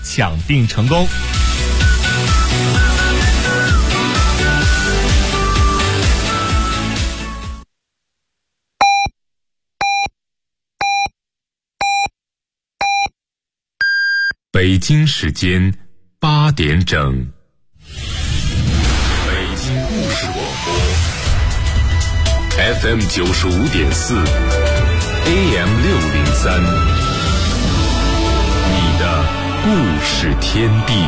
抢订成功。 北京时间8点整，北京故事广播 FM 95.4 AM 603，你的故事天地。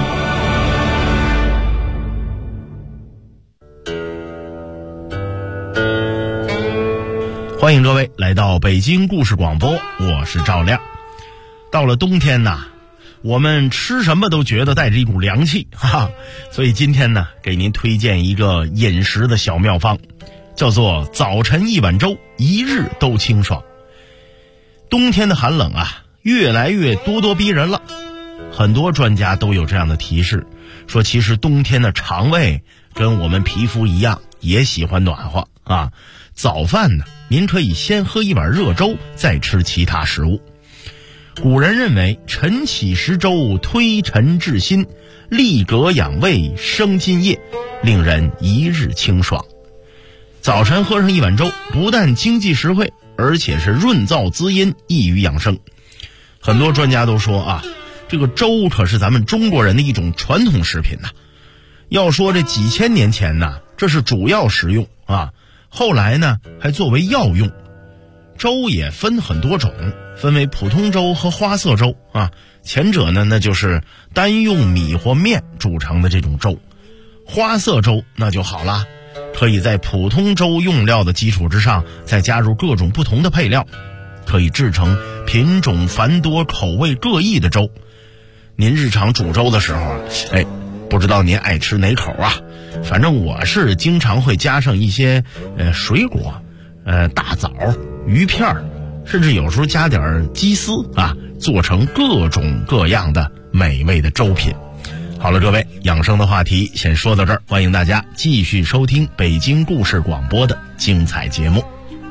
欢迎各位来到北京故事广播，我是赵亮。到了冬天呐，我们吃什么都觉得带着一股凉气，所以今天呢，给您推荐一个饮食的小妙方，叫做早晨一碗粥，一日都清爽。冬天的寒冷啊，越来越咄咄逼人了。很多专家都有这样的提示，说其实冬天的肠胃跟我们皮肤一样，也喜欢暖和啊。早饭呢，您可以先喝一碗热粥，再吃其他食物。古人认为晨起食粥，推陈治心，利膈养胃，生津液，令人一日清爽。早晨喝上一碗粥，不但经济实惠，而且是润燥滋阴，益于养生。很多专家都说啊，这个粥可是咱们中国人的一种传统食品呐。要说这几千年前呢，这是主要食用啊，后来呢还作为药用。粥也分很多种，分为普通粥和花色粥啊。前者呢，那就是单用米或面煮成的这种粥。花色粥那就好了，可以在普通粥用料的基础之上，再加入各种不同的配料，可以制成品种繁多、口味各异的粥。您日常煮粥的时候，不知道您爱吃哪口啊？反正我是经常会加上一些水果，大枣、鱼片，甚至有时候加点鸡丝啊，做成各种各样的美味的粥品。好了，各位，养生的话题先说到这儿，欢迎大家继续收听北京故事广播的精彩节目。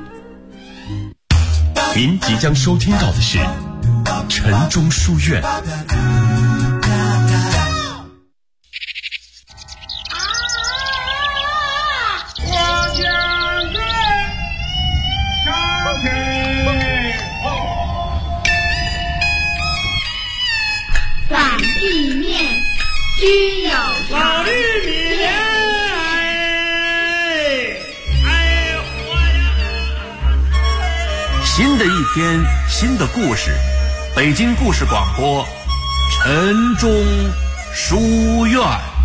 您即将收听到的是晨钟书院。 须有老玉米， 新的一天，新的故事，北京故事广播，晨钟书院。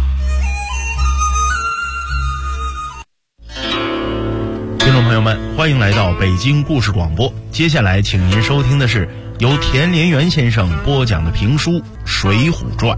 听众朋友们，欢迎来到北京故事广播。接下来，请您收听的是由田连元先生播讲的评书《水浒传》。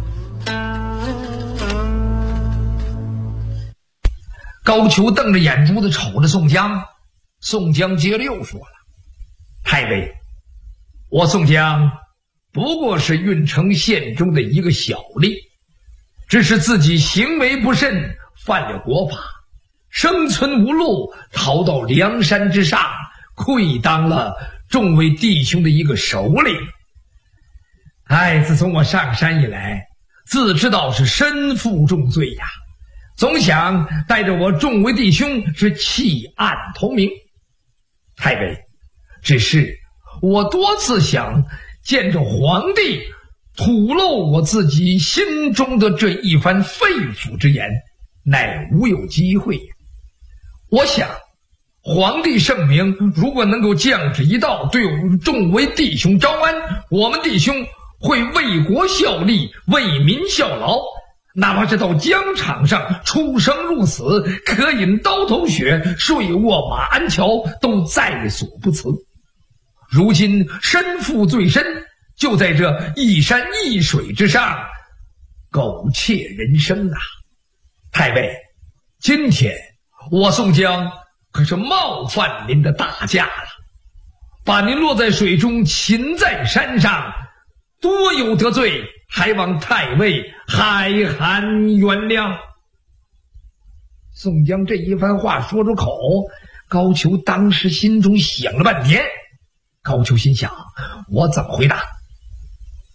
高俅瞪着眼珠子瞅着宋江，宋江接着又说了：“太尉，我宋江不过是郓城县中的一个小吏，只是自己行为不慎，犯了国法，生存无路，逃到梁山之上，愧当了众位弟兄的一个首领。自从我上山以来，自知道是身负重罪呀，总想带着我众位弟兄是弃暗投明。太尉，只是我多次想见着皇帝吐露我自己心中的这一番肺腑之言，乃无有机会。我想皇帝圣明，如果能够降旨一道，对我们众位弟兄招安，我们弟兄会为国效力，为民效劳，哪怕是到疆场上出生入死，可饮刀头血，睡卧马鞍桥，都在所不辞。如今身负罪身，就在这一山一水之上，苟且人生啊！太尉，今天我宋江可是冒犯您的大驾了，把您落在水中，擒在山上，多有得罪，还望太尉海涵原谅。宋江这一番话说出口，高俅当时心中想了半天。高俅心想，我怎么回答？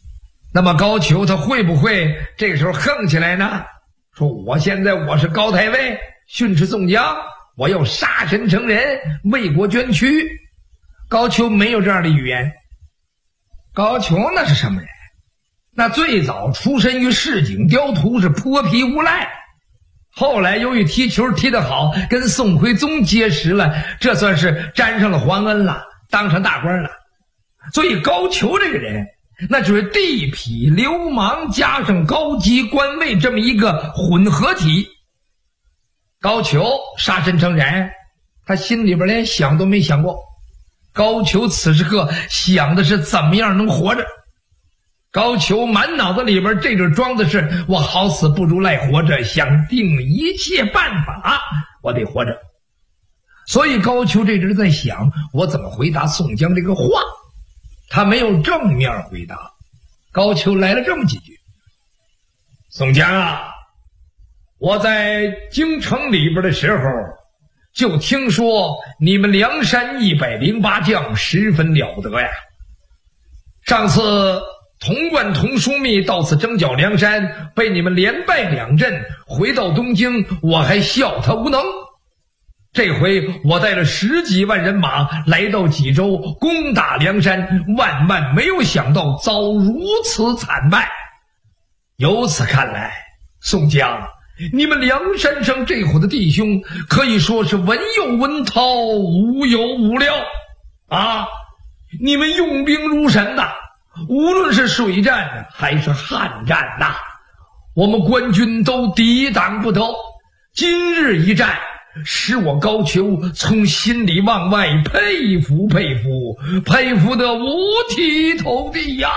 那么高俅他会不会这个时候横起来呢？说我现在我是高太尉，训斥宋江，我要杀身成仁，为国捐躯。高俅没有这样的语言。高俅那是什么人？那最早出身于市井刁徒，是泼皮无赖，后来由于踢球踢得好，跟宋徽宗结识了，这算是沾上了皇恩了，当上大官了。所以高俅这个人那就是地痞流氓加上高级官位这么一个混合体。高俅杀身成仁，他心里边连想都没想过。高俅此时刻想的是怎么样能活着。高俅满脑子里边这个装的是我好死不如赖活着，想定一切办法我得活着。所以高俅这人在想我怎么回答宋江这个话。他没有正面回答，高俅来了这么几句：宋江啊，我在京城里边的时候就听说你们梁山108将十分了得呀。上次童贯童枢密到此征剿梁山，被你们连败2阵，回到东京我还笑他无能。这回我带了10几万人马来到济州，攻打梁山，万万没有想到遭如此惨败。由此看来，宋江，你们梁山上这伙的弟兄可以说是文有文韬，武有武廖啊！你们用兵如神呐，无论是水战还是旱战呐，我们官军都抵挡不得。今日一战，使我高俅从心里往外佩服得五体投地呀！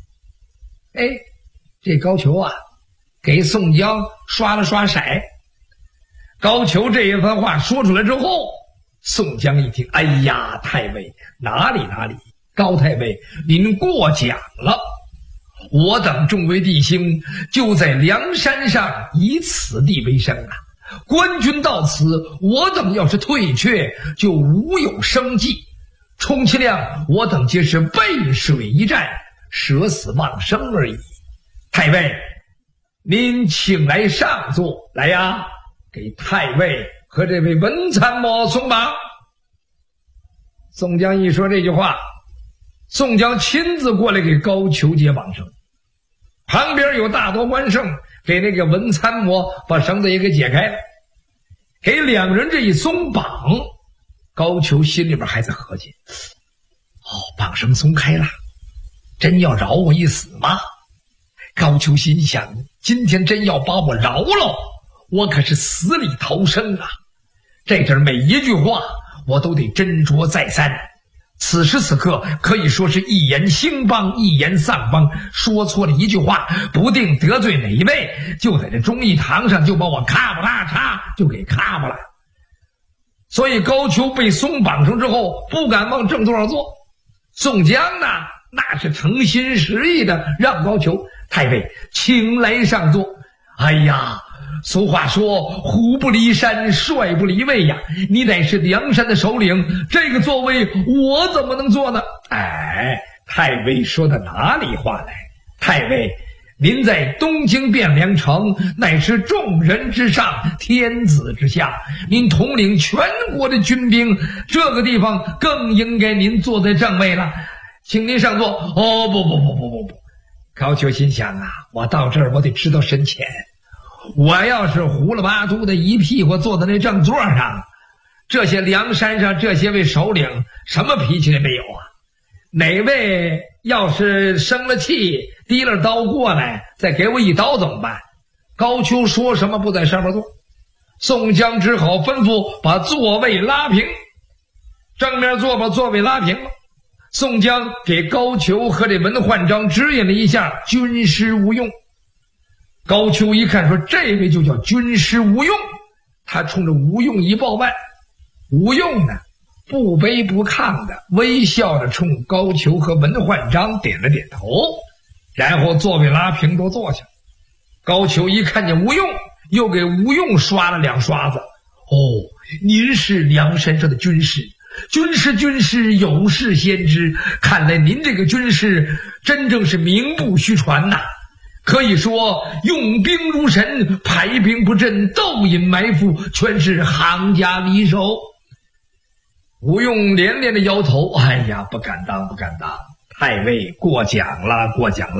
这高俅啊，给宋江刷了刷色。高俅这一番话说出来之后，宋江一听，哎呀，太尉哪里，高太尉您过奖了。我等众位弟兄就在梁山上以此地为生啊，官军到此，我等要是退却，就无有生计，充其量我等皆是背水一战，舍死忘生而已。太尉您请来上座，来呀，给太尉和这位文参谋送榜。宋江一说这句话，宋江亲自过来给高俅解绑绳，旁边有大多关胜给那个文参谋把绳子也给解开了。给两人这一松绑，高俅心里边还在合计，绑绳松开了，真要饶我一死吗？高俅心想，今天真要把我饶了，我可是死里逃生啊！这阵每一句话我都得斟酌再三。此时此刻可以说是一言兴邦，一言丧邦，说错了一句话，不定得罪哪一位，就在这忠义堂上就把我咔不拉嚓就给咔不了。所以高俅被松绑上之后，不敢往正座上坐。宋江呢，那是诚心实意的让高俅，太尉请来上座。哎呀，俗话说虎不离山，帅不离位呀，你乃是梁山的首领，这个座位我怎么能坐呢？太尉说的哪里话来？太尉您在东京汴梁城乃是众人之上，天子之下，您统领全国的军兵，这个地方更应该您坐在正位了，请您上座。不，高俅心想啊，我到这儿我得知道深浅，我要是胡了八嘟的一屁股坐在那正座上，这些梁山上这些位首领什么脾气也没有啊，哪位要是生了气提了刀过来再给我一刀怎么办？高俅说什么不在上面坐，宋江只好吩咐把座位拉平，正面坐把座位拉平了。宋江给高俅和这文焕章指引了一下军师吴用。高俅一看说这位就叫军师吴用，他冲着吴用一抱腕，吴用呢不卑不亢的微笑着冲高俅和文焕章点了点头，然后座位拉平都坐下。高俅一看见吴用，又给吴用刷了2刷子。您是梁山上的军师， 军师，有事先知。看来您这个军师真正是名不虚传呐，可以说用兵如神，排兵布阵，斗隐埋伏，全是行家里手。吴用连连的摇头，哎呀，不敢当。太尉过奖了。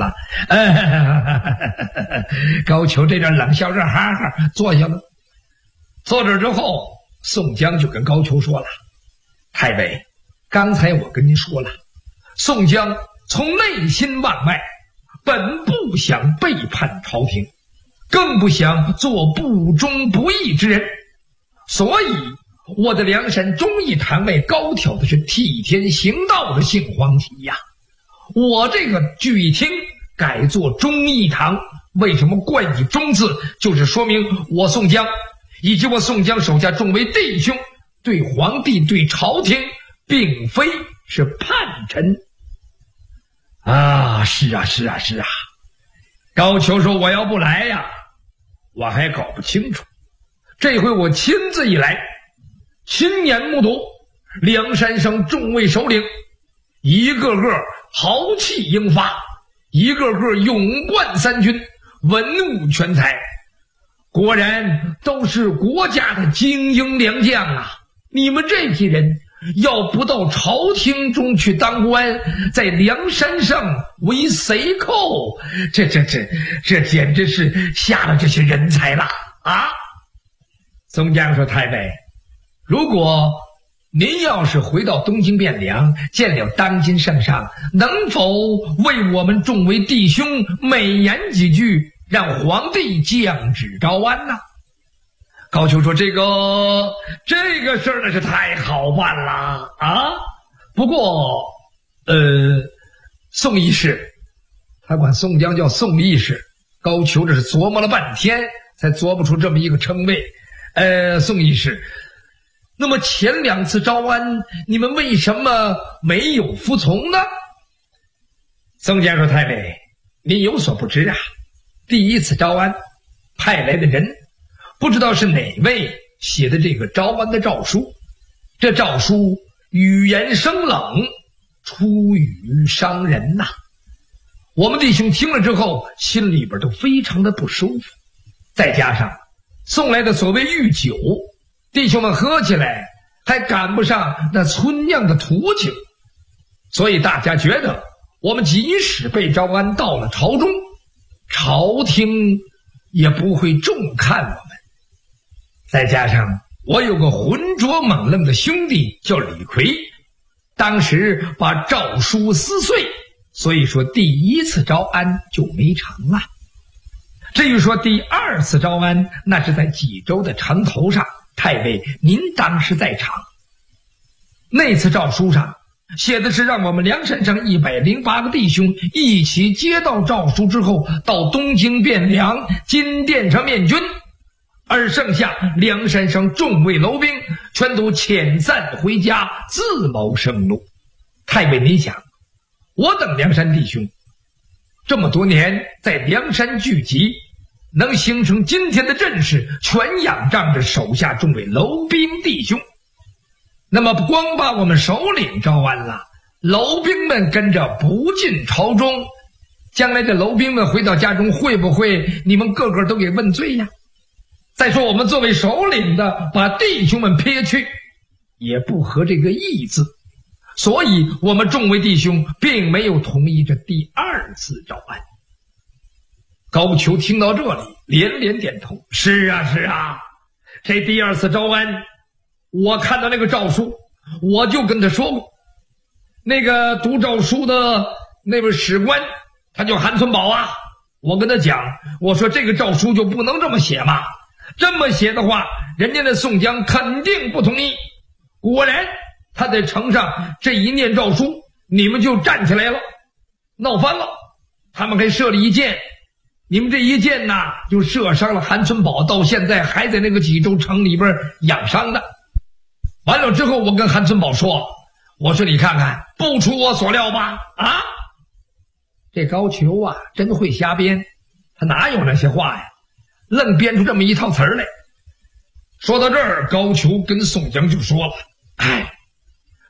高俅这点冷笑热哈哈坐下了。坐这之后，宋江就跟高俅说了：太尉，刚才我跟您说了，宋江从内心往外本不想背叛朝廷，更不想做不忠不义之人，所以我的梁山忠义坛尉高挑的是替天行道的杏黄旗呀。我这个聚义厅改做忠义堂，为什么冠以忠字？就是说明我宋江以及我宋江手下众位弟兄对皇帝对朝廷并非是叛臣啊！是啊。高俅说：我要不来呀，我还搞不清楚。这回我亲自一来，亲眼目睹梁山上众位首领一个个豪气英发，一个个勇冠三军，文武全才，果然都是国家的精英良将啊！你们这批人要不到朝廷中去当官，在梁山上为贼寇，这简直是吓了这些人才了啊！宋江说：太尉，如果您要是回到东京汴梁，见了当今圣上，能否为我们众位弟兄美言几句，让皇帝降旨招安呢？高俅说：这个事儿那是太好办了啊！不过宋义士，他管宋江叫宋义士，高俅这是琢磨了半天才琢磨出这么一个称谓。宋义士，那么前两次招安你们为什么没有服从呢？宋江说：太尉，你有所不知啊，第一次招安派来的人不知道是哪位写的这个招安的诏书，这诏书语言生冷，出语伤人呐。我们弟兄听了之后心里边都非常的不舒服，再加上送来的所谓御酒，弟兄们喝起来还赶不上那村酿的土酒，所以大家觉得我们即使被招安到了朝中，朝廷也不会重看我们。再加上我有个浑浊猛愣的兄弟叫李逵，当时把诏书撕碎，所以说第一次招安就没成了。至于说第二次招安，那是在济州的城头上，太尉您当时在场。那次诏书上写的是让我们梁山上108个弟兄一起接到诏书之后，到东京汴梁金殿上面君，而剩下梁山上众位楼兵全都遣散回家，自谋生路。太尉你想，我等梁山弟兄这么多年在梁山聚集，能形成今天的阵势，全仰仗着手下众位楼兵弟兄。那么不光把我们首领招安了，楼兵们跟着不进朝中，将来这楼兵们回到家中，会不会你们个个都给问罪呀？再说我们作为首领的把弟兄们撇去，也不合这个义字，所以我们众位弟兄并没有同意这第二次招安。高俅听到这里连连点头，是啊，这第二次招安我看到那个诏书，我就跟他说过，那个读诏书的那位史官他叫韩存宝啊，我跟他讲，我说这个诏书就不能这么写嘛，这么写的话人家的宋江肯定不同意。果然他在城上这一念诏书，你们就站起来了，闹翻了，他们还射了一箭，你们这一箭呐就射伤了韩存宝，到现在还在那个济州城里边养伤的。完了之后我跟韩存宝说，我说你看看不出我所料吧啊！这高俅啊真会瞎编，他哪有那些话呀，愣编出这么一套词儿来。说到这儿，高俅跟宋江就说了，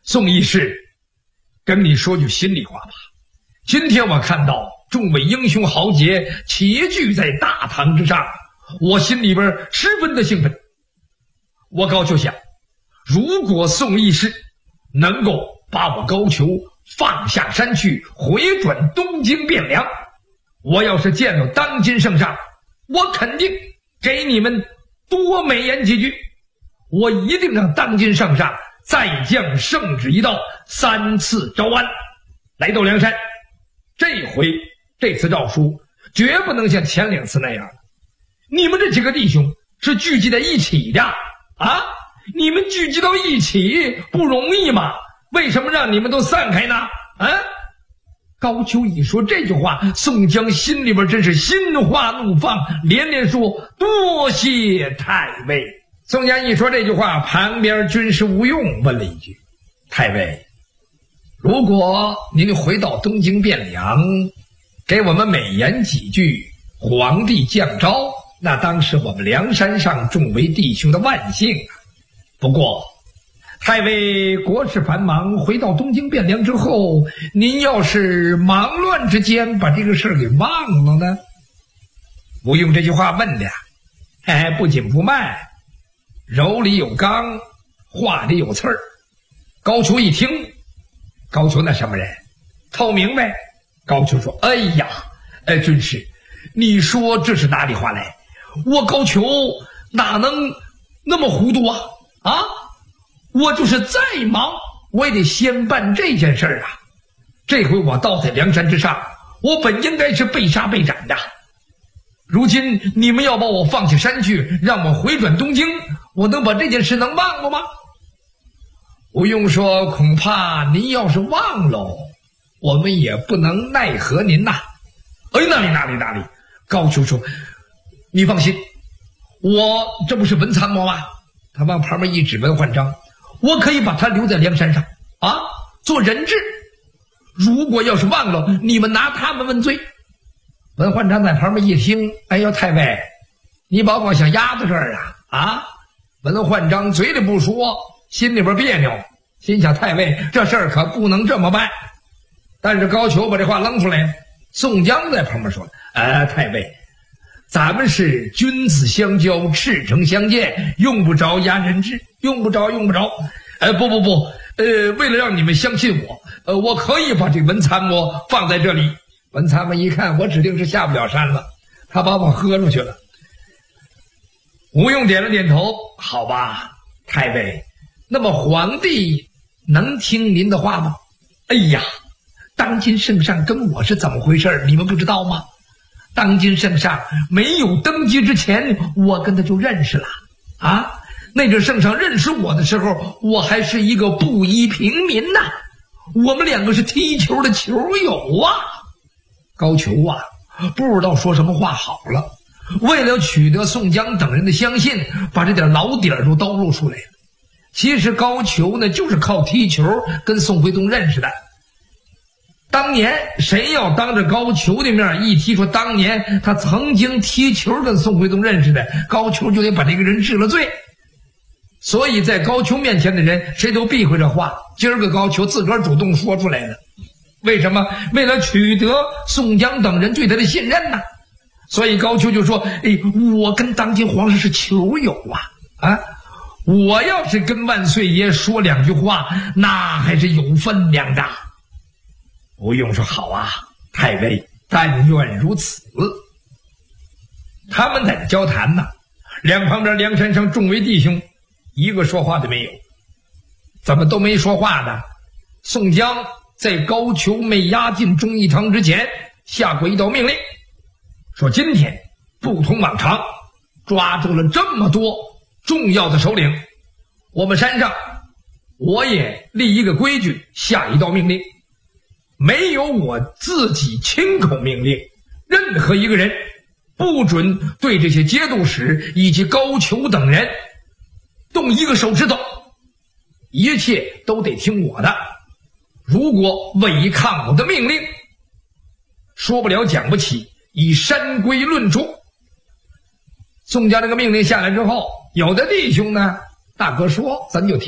宋义士，跟你说句心里话吧，今天我看到众位英雄豪杰齐聚在大堂之上，我心里边十分的兴奋。我高俅想，如果宋义士能够把我高俅放下山去，回转东京汴梁，我要是见到当今圣上，我肯定给你们多美言几句，我一定让当今圣上再降圣旨一道，3次招安。来到梁山，这次诏书绝不能像前2次那样了。你们这几个弟兄是聚集在一起的啊！你们聚集到一起不容易吗？为什么让你们都散开呢？啊！高俅一说这句话，宋江心里边真是心花怒放，连连说多谢太尉。宋江一说这句话，旁边军师吴用问了一句：太尉，如果您回到东京汴梁，给我们美言几句皇帝降诏，那当是我们梁山上众位弟兄的万幸啊。不过太尉国事繁忙，回到东京汴梁之后，您要是忙乱之间把这个事儿给忘了呢？吴用这句话问的不紧不慢，柔里有刚，话里有刺儿。高俅一听，高俅那什么人透明呗。高俅说：哎呀，军师，你说这是哪里话来？我高俅哪能那么糊涂啊？我就是再忙，我也得先办这件事儿啊。这回我倒在梁山之上，我本应该是被杀被斩的，如今你们要把我放下山去，让我回转东京，我能把这件事能忘了吗？吴用说：恐怕您要是忘了，我们也不能奈何您呐。哪里？高俅说：你放心，我这不是文参谋吗？他往旁边一指文焕章，我可以把他留在梁山上做人质。如果要是忘了，你们拿他们问罪。文焕章在旁边一听，哎呦，太尉，你把我想压在这儿啊？文焕章嘴里不说，心里边别扭，心想太尉这事儿可不能这么办。但是高俅把这话扔出来，宋江在旁边说：太尉，咱们是君子相交，赤诚相见，用不着压人质，用不着。不，为了让你们相信我，我可以把这文参谋放在这里。文参谋一看，我指定是下不了山了，他把我喝出去了。吴用点了点头，好吧，太尉，那么皇帝能听您的话吗？哎呀，当今圣上跟我是怎么回事，你们不知道吗？当今圣上没有登基之前，我跟他就认识了那阵圣上认识我的时候，我还是一个布衣平民呐，我们2个是踢球的球友啊。高俅不知道说什么话好了，为了取得宋江等人的相信，把这点老底儿都叨露出来了。其实高俅呢，就是靠踢球跟宋徽宗认识的。当年谁要当着高俅的面一提说当年他曾经踢球跟宋徽宗认识的，高俅就得把这个人治了罪。所以在高俅面前的人谁都避讳这话，今儿个高俅自个儿主动说出来的。为什么？为了取得宋江等人对他的信任呢。所以高俅就说：我跟当今皇上是球友我要是跟万岁爷说2句话，那还是有分量的。吴用说：好啊，太尉，但愿如此。他们在这交谈呢，两旁边梁山上众位弟兄一个说话的没有。怎么都没说话的？宋江在高俅没押进忠义堂之前下过一道命令，说今天不同往常，抓住了这么多重要的首领，我们山上我也立一个规矩，下一道命令，没有我自己亲口命令，任何一个人不准对这些节度使以及高俅等人动一个手指头，一切都得听我的。如果违抗我的命令，说不了讲不起，以山规论处。宋江这个命令下来之后，有的弟兄呢，大哥说咱就听，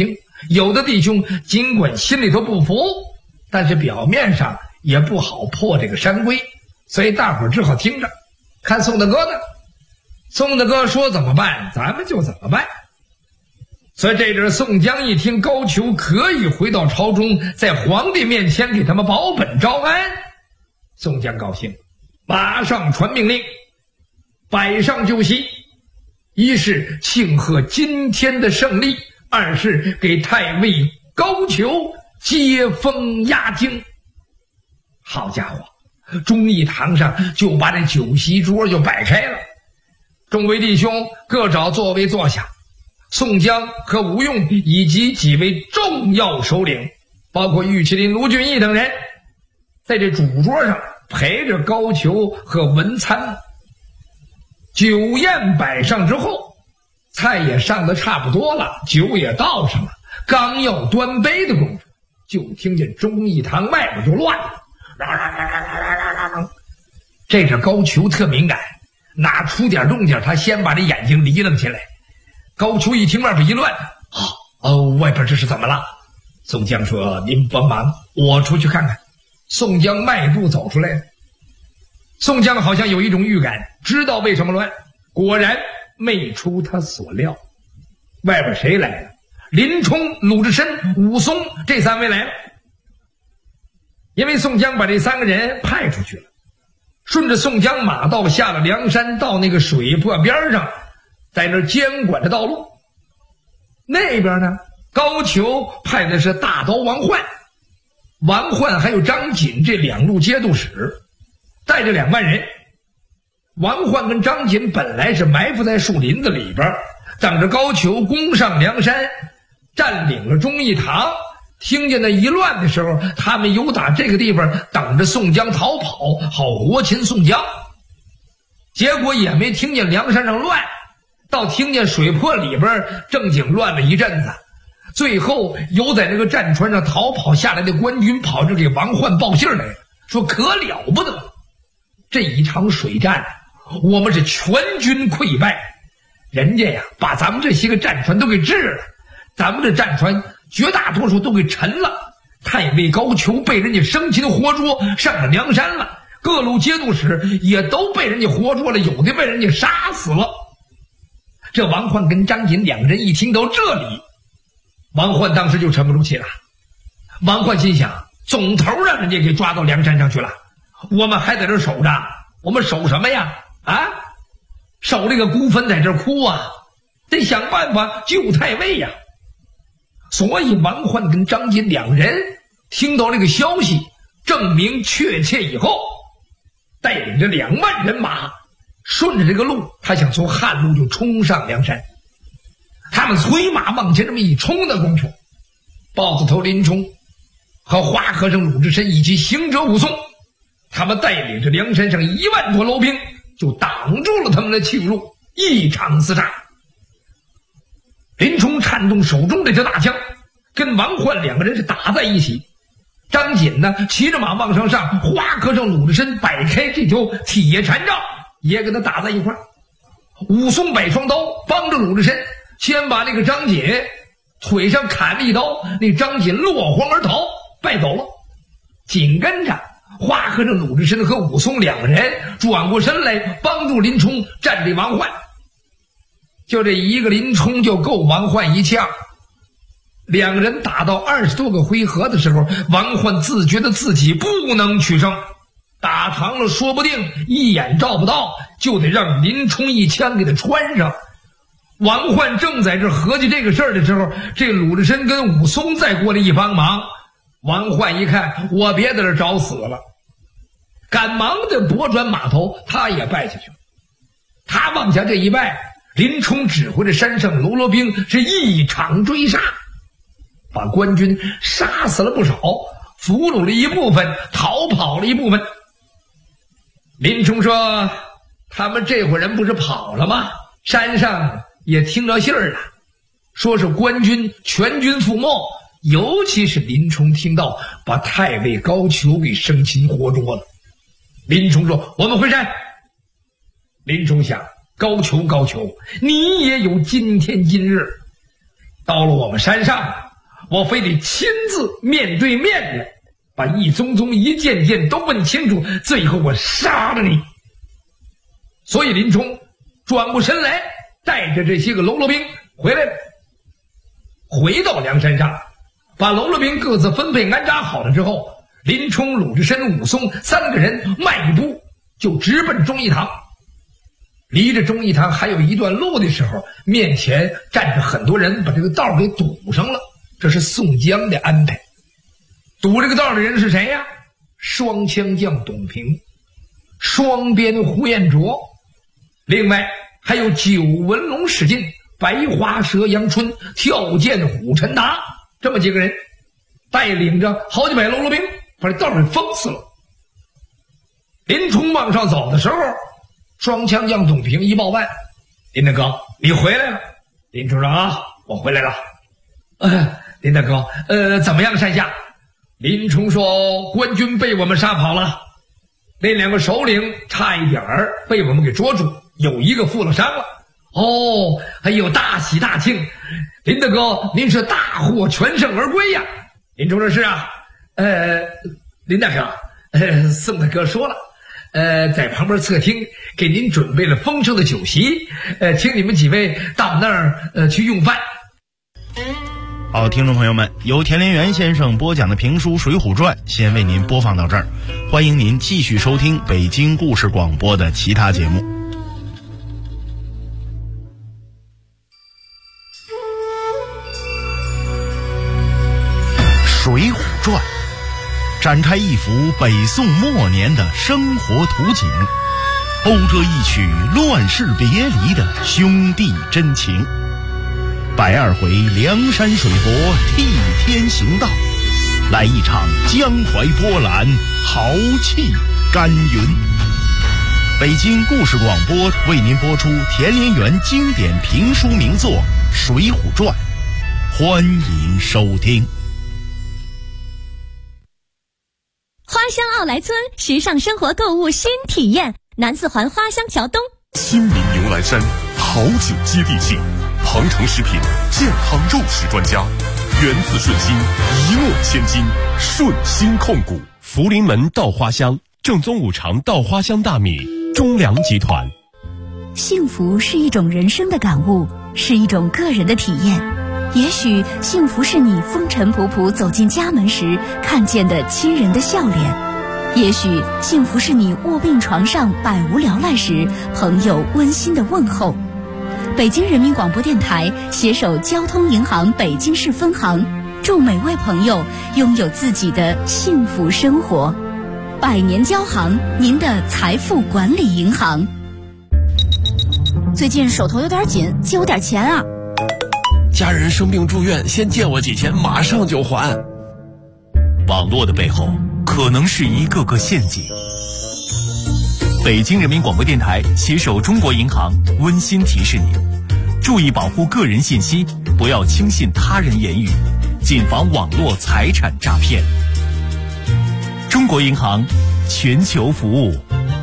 有的弟兄尽管心里头不服，但是表面上也不好破这个山规，所以大伙儿只好听着，看宋大哥呢。宋大哥说怎么办，咱们就怎么办。所以这阵宋江一听高俅可以回到朝中，在皇帝面前给他们保本招安，宋江高兴，马上传命令，摆上酒席，一是庆贺今天的胜利，二是给太尉高俅接风压惊。好家伙，忠义堂上就把这酒席桌就摆开了，众位弟兄各找座位坐下。宋江和吴用以及几位重要首领，包括玉麒麟卢俊义等人，在这主桌上陪着高俅和文参。酒宴摆上之后，菜也上得差不多了，酒也倒上了，刚要端杯的功夫，就听见忠义堂外边就乱了。这阵高俅特敏感，哪出点动静他先把这眼睛离楞起来。高俅一听外边一乱，外边这是怎么了？宋江说：“您帮忙，我出去看看。”宋江迈步走出来了。宋江好像有一种预感，知道为什么乱，果然没出他所料。外边谁来了？林冲、鲁智深、武松这三位来了。因为宋江把这三个人派出去了，顺着宋江马道下了梁山，到那个水泊边上，在那儿监管着道路。那边呢，高俅派的是大刀王焕，王焕还有张锦这两路节度使，带着2万人。王焕跟张锦本来是埋伏在树林子里边，等着高俅攻上梁山，占领了忠义堂。听见那一乱的时候，他们有打这个地方等着宋江逃跑，好活擒宋江。结果也没听见梁山上乱，倒听见水泊里边正经乱了一阵子。最后有在那个战船上逃跑下来的官军跑着给王焕报信来了，说可了不得了，这一场水战我们是全军溃败，人家呀把咱们这些个战船都给制了，咱们这战船绝大多数都给沉了，太尉高俅被人家生擒活捉上了梁山了，各路节度使也都被人家活捉了，有的被人家杀死了。这王焕跟张锦两个人一听到这里，王焕当时就沉不住气了。王焕心想，总头让人家给抓到梁山上去了，我们还在这守着，我们守什么呀？守这个孤坟在这哭啊，得想办法救太尉呀。所以王焕跟张锦两人听到这个消息，证明确切以后，带领着2万人马，顺着这个路，他想从汉路就冲上梁山。他们催马往前这么一冲的功夫，豹子头林冲和花和尚鲁智深以及行者武松，他们带领着梁山上1万多楼兵，就挡住了他们的去路，一场厮杀。林冲颤动手中这条大枪，跟王焕两个人是打在一起。张锦呢骑着马往上，花和尚鲁智深摆开这条铁禅杖，也跟他打在一块儿。武松摆双刀帮着鲁智深，先把那个张锦腿上砍了一刀，那张锦落荒而逃，败走了。紧跟着花和尚鲁智深和武松两个人转过身来帮助林冲战这王焕。就这一个林冲就够王焕一枪。两个人打到20多个回合的时候，王焕自觉得自己不能取胜，打长了说不定一眼照不到，就得让林冲一枪给他穿上。王焕正在这合计这个事儿的时候，这鲁智深跟武松再过来一帮忙。王焕一看，我别在这找死了，赶忙的拨转马头，他也败下去了。他往下这一败，林冲指挥着山上喽啰兵是一场追杀，把官军杀死了不少，俘虏了一部分，逃跑了一部分。林冲说，他们这伙人不是跑了吗？山上也听着信儿了，说是官军全军覆没，尤其是林冲听到把太尉高俅给生擒活捉了。林冲说，我们回山。林冲想，高俅，你也有今天今日，到了我们山上， 我非得亲自面对面的把一宗宗一件件都问清楚，最后我杀了你。所以林冲转过身来，带着这些个喽啰兵回来了，回到梁山上，把喽啰兵各自分配安扎好了之后，林冲、鲁智深、武松三个人迈一步就直奔忠义堂。离着忠义堂还有一段路的时候，面前站着很多人，把这个道给堵上了。这是宋江的安排。堵这个道的人是谁呀？双枪将董平，双鞭呼延灼，另外还有九纹龙史进、白花蛇杨春、跳涧虎陈达，这么几个人带领着好几百喽啰兵把这道给封死了。林冲往上走的时候，双枪将董平一报办：林大哥，你回来了。林冲说：啊，我回来了。林大哥，怎么样山下？林冲说：官军被我们杀跑了，那两个首领差一点儿被我们给捉住，有一个负了伤了。哦，还有大喜大庆，林大哥您是大获全胜而归呀。林冲说：是啊。林大哥，宋大哥说了，在旁边侧厅给您准备了丰盛的酒席，请你们几位到那儿去用饭。 好，听众朋友们，由田连元先生播讲的评书《水浒传》先为您播放到这儿，欢迎您继续收听北京故事广播的其他节目。《水浒传》展开一幅北宋末年的生活图景，勾着一曲乱世别离的兄弟真情。120回梁山水泊替天行道，来一场江淮波澜，豪气干云。北京故事广播为您播出田连元经典评书名作《水浒传》，欢迎收听。 花乡奥莱村时尚生活购物新体验，南四环花乡桥东。 新民牛栏山好酒接地气，鹏城食品健康肉食专家，源自顺心，一诺千金，顺心控股。 福临门稻花香，正宗五常稻花香大米，中粮集团。 幸福是一种人生的感悟，是一种个人的体验。也许幸福是你风尘仆仆走进家门时看见的亲人的笑脸，也许幸福是你卧病床上百无聊赖时朋友温馨的问候。北京人民广播电台携手交通银行北京市分行，祝每位朋友拥有自己的幸福生活。100年交行，您的财富管理银行。最近手头有点紧，借我点钱啊。 家人生病住院，先借我几千，马上就还。 网络的背后可能是一个个陷阱。北京人民广播电台携手中国银行温馨提示您：注意保护个人信息，不要轻信他人言语，谨防网络财产诈骗。中国银行，全球服务。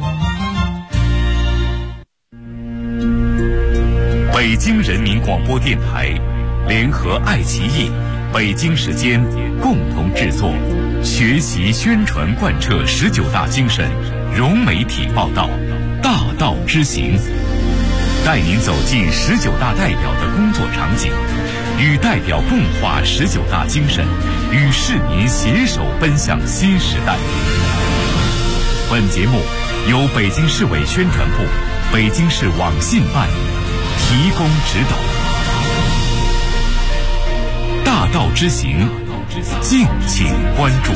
北京人民广播电台联合爱奇艺、北京时间共同制作，学习宣传贯彻19大精神，融媒体报道，大道之行，带您走进19大代表的工作场景，与代表共话19大精神，与市民携手奔向新时代。本节目由北京市委宣传部、北京市网信办提供指导。大道之行，敬请关注。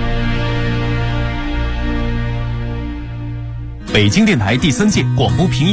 北京电台第3届广播评议